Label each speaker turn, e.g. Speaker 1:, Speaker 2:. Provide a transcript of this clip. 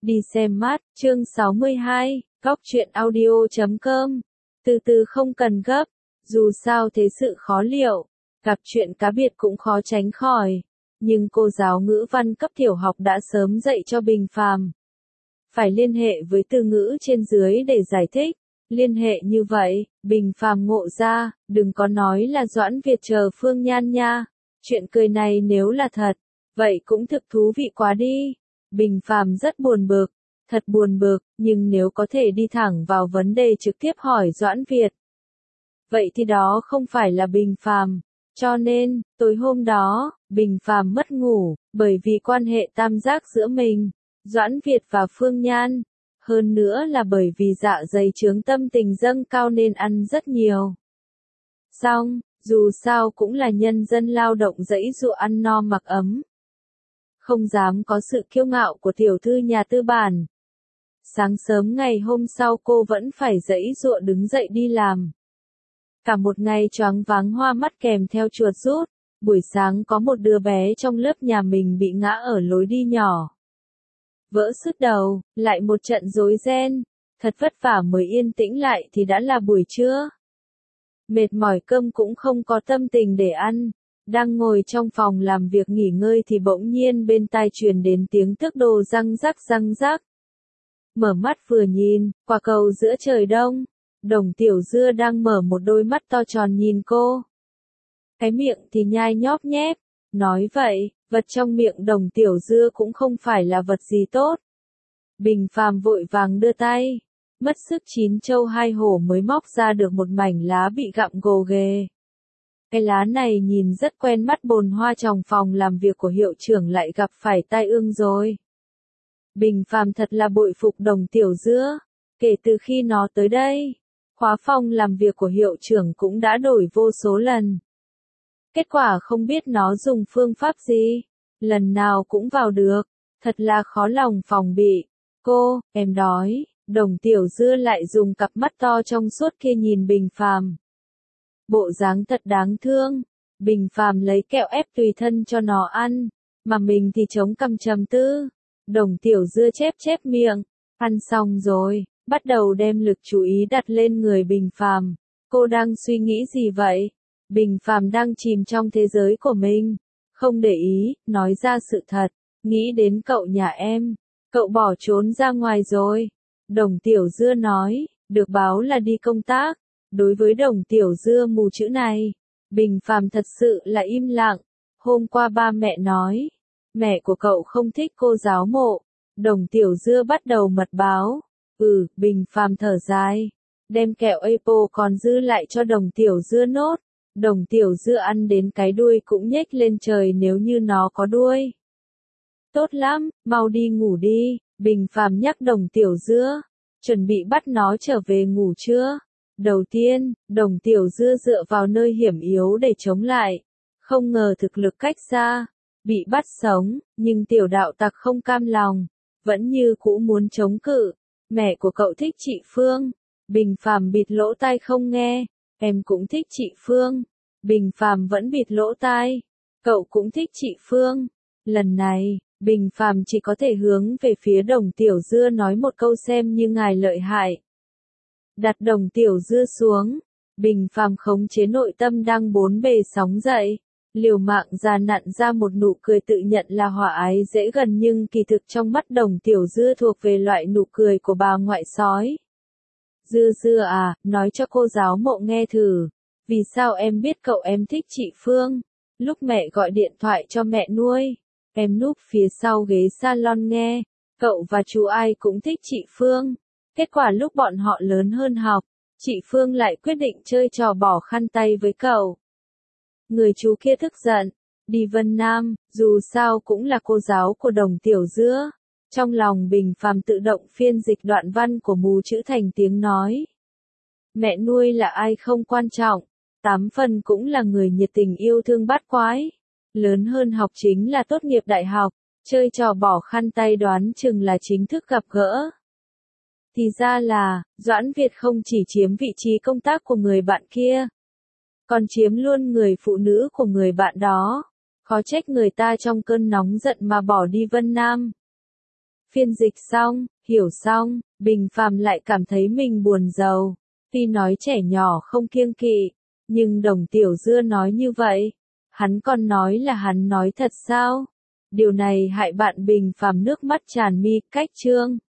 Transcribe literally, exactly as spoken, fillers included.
Speaker 1: Đi xem mắt, chương sáu mươi hai, góc truyện audio chấm com. Từ từ không cần gấp, dù sao thế sự khó liệu, gặp chuyện cá biệt cũng khó tránh khỏi. Nhưng cô giáo ngữ văn cấp tiểu học đã sớm dạy cho Bình Phàm. Phải liên hệ với từ ngữ trên dưới để giải thích. Liên hệ như vậy, Bình Phàm ngộ ra, đừng có nói là Doãn Việt chờ Phương Nhan nha. Chuyện cười này nếu là thật, vậy cũng thực thú vị quá đi. Bình Phàm rất buồn bực, thật buồn bực, nhưng nếu có thể đi thẳng vào vấn đề trực tiếp hỏi Doãn Việt, vậy thì đó không phải là Bình Phàm. Cho nên, tối hôm đó, Bình Phàm mất ngủ, bởi vì quan hệ tam giác giữa mình, Doãn Việt và Phương Nhan. Hơn nữa là bởi vì dạ dày chướng tâm tình dâng cao nên ăn rất nhiều. Xong, dù sao cũng là nhân dân lao động dãy dụa ăn no mặc ấm. Không dám có sự kiêu ngạo của tiểu thư nhà tư bản. Sáng sớm ngày hôm sau cô vẫn phải dãy dụa đứng dậy đi làm. Cả một ngày choáng váng hoa mắt kèm theo chuột rút. Buổi sáng có một đứa bé trong lớp nhà mình bị ngã ở lối đi nhỏ. Vỡ sứt đầu, lại một trận rối ren. Thật vất vả mới yên tĩnh lại thì đã là buổi trưa. Mệt mỏi cơm cũng không có tâm tình để ăn. Đang ngồi trong phòng làm việc nghỉ ngơi thì bỗng nhiên bên tai truyền đến tiếng tước đồ răng rắc răng rắc. Mở mắt vừa nhìn, quả cầu giữa trời đông, Đồng Tiểu Dưa đang mở một đôi mắt to tròn nhìn cô. Cái miệng thì nhai nhóp nhép, nói vậy, vật trong miệng Đồng Tiểu Dưa cũng không phải là vật gì tốt. Bình Phàm vội vàng đưa tay, mất sức chín châu hai hổ mới móc ra được một mảnh lá bị gặm gồ ghề. Cái lá này nhìn rất quen mắt, bồn hoa trong phòng làm việc của hiệu trưởng lại gặp phải tai ương rồi. Bình Phàm thật là bội phục Đồng Tiểu Dưa, kể từ khi nó tới đây, khóa phòng làm việc của hiệu trưởng cũng đã đổi vô số lần. Kết quả không biết nó dùng phương pháp gì, lần nào cũng vào được, thật là khó lòng phòng bị. Cô, em đói, Đồng Tiểu Dưa lại dùng cặp mắt to trong suốt kia nhìn Bình Phàm. Bộ dáng thật đáng thương. Bình Phàm lấy kẹo ép tùy thân cho nó ăn, mà mình thì chống cằm trầm tư. Đồng Tiểu Dưa chép chép miệng, ăn xong rồi, bắt đầu đem lực chú ý đặt lên người Bình Phàm. Cô đang suy nghĩ gì vậy? Bình Phàm đang chìm trong thế giới của mình, không để ý, nói ra sự thật, nghĩ đến cậu nhà em, cậu bỏ trốn ra ngoài rồi. Đồng Tiểu Dưa nói, được báo là đi công tác. Đối với Đồng Tiểu Dưa mù chữ này, Bình Phàm thật sự là im lặng. Hôm qua ba mẹ nói, mẹ của cậu không thích cô giáo mộ. Đồng Tiểu Dưa bắt đầu mật báo. Ừ, Bình Phàm thở dài, đem kẹo Apple còn dư lại cho Đồng Tiểu Dưa nốt. Đồng Tiểu Dưa ăn đến cái đuôi cũng nhếch lên trời nếu như nó có đuôi. Tốt lắm, mau đi ngủ đi, Bình Phàm nhắc Đồng Tiểu Dưa, chuẩn bị bắt nó trở về ngủ chưa? Đầu tiên, Đồng Tiểu Dưa dựa vào nơi hiểm yếu để chống lại, không ngờ thực lực cách xa, bị bắt sống, nhưng tiểu đạo tặc không cam lòng, vẫn như cũ muốn chống cự. Mẹ của cậu thích chị Phương. Bình Phàm bịt lỗ tai không nghe. Em cũng thích chị Phương. Bình Phàm vẫn bịt lỗ tai. Cậu cũng thích chị Phương. Lần này, Bình Phàm chỉ có thể hướng về phía Đồng Tiểu Dưa nói một câu xem như ngài lợi hại. Đặt Đồng Tiểu Dưa xuống, Bình Phàm khống chế nội tâm đang bốn bề sóng dậy, liều mạng ra nặn ra một nụ cười tự nhận là hòa ái dễ gần, nhưng kỳ thực trong mắt Đồng Tiểu Dưa thuộc về loại nụ cười của bà ngoại sói. Dưa Dưa à, nói cho cô giáo mộ nghe thử, vì sao em biết cậu em thích chị Phương? Lúc mẹ gọi điện thoại cho mẹ nuôi, em núp phía sau ghế salon nghe, cậu và chú ai cũng thích chị Phương. Kết quả lúc bọn họ lớn hơn học, chị Phương lại quyết định chơi trò bỏ khăn tay với cậu. Người chú kia tức giận, đi Vân Nam, dù sao cũng là cô giáo của Đồng Tiểu Dưa. Trong lòng Bình Phàm tự động phiên dịch đoạn văn của mù chữ thành tiếng nói. Mẹ nuôi là ai không quan trọng, tám phần cũng là người nhiệt tình yêu thương bát quái. Lớn hơn học chính là tốt nghiệp đại học, chơi trò bỏ khăn tay đoán chừng là chính thức gặp gỡ. Thì ra là, Doãn Việt không chỉ chiếm vị trí công tác của người bạn kia, còn chiếm luôn người phụ nữ của người bạn đó. Khó trách người ta trong cơn nóng giận mà bỏ đi Vân Nam. Phiên dịch xong, hiểu xong, Bình Phàm lại cảm thấy mình buồn rầu. Tuy nói trẻ nhỏ không kiêng kỵ, nhưng Đồng Tiểu Dưa nói như vậy. Hắn còn nói là hắn nói thật sao? Điều này hại bạn Bình Phàm nước mắt tràn mi, cách chương.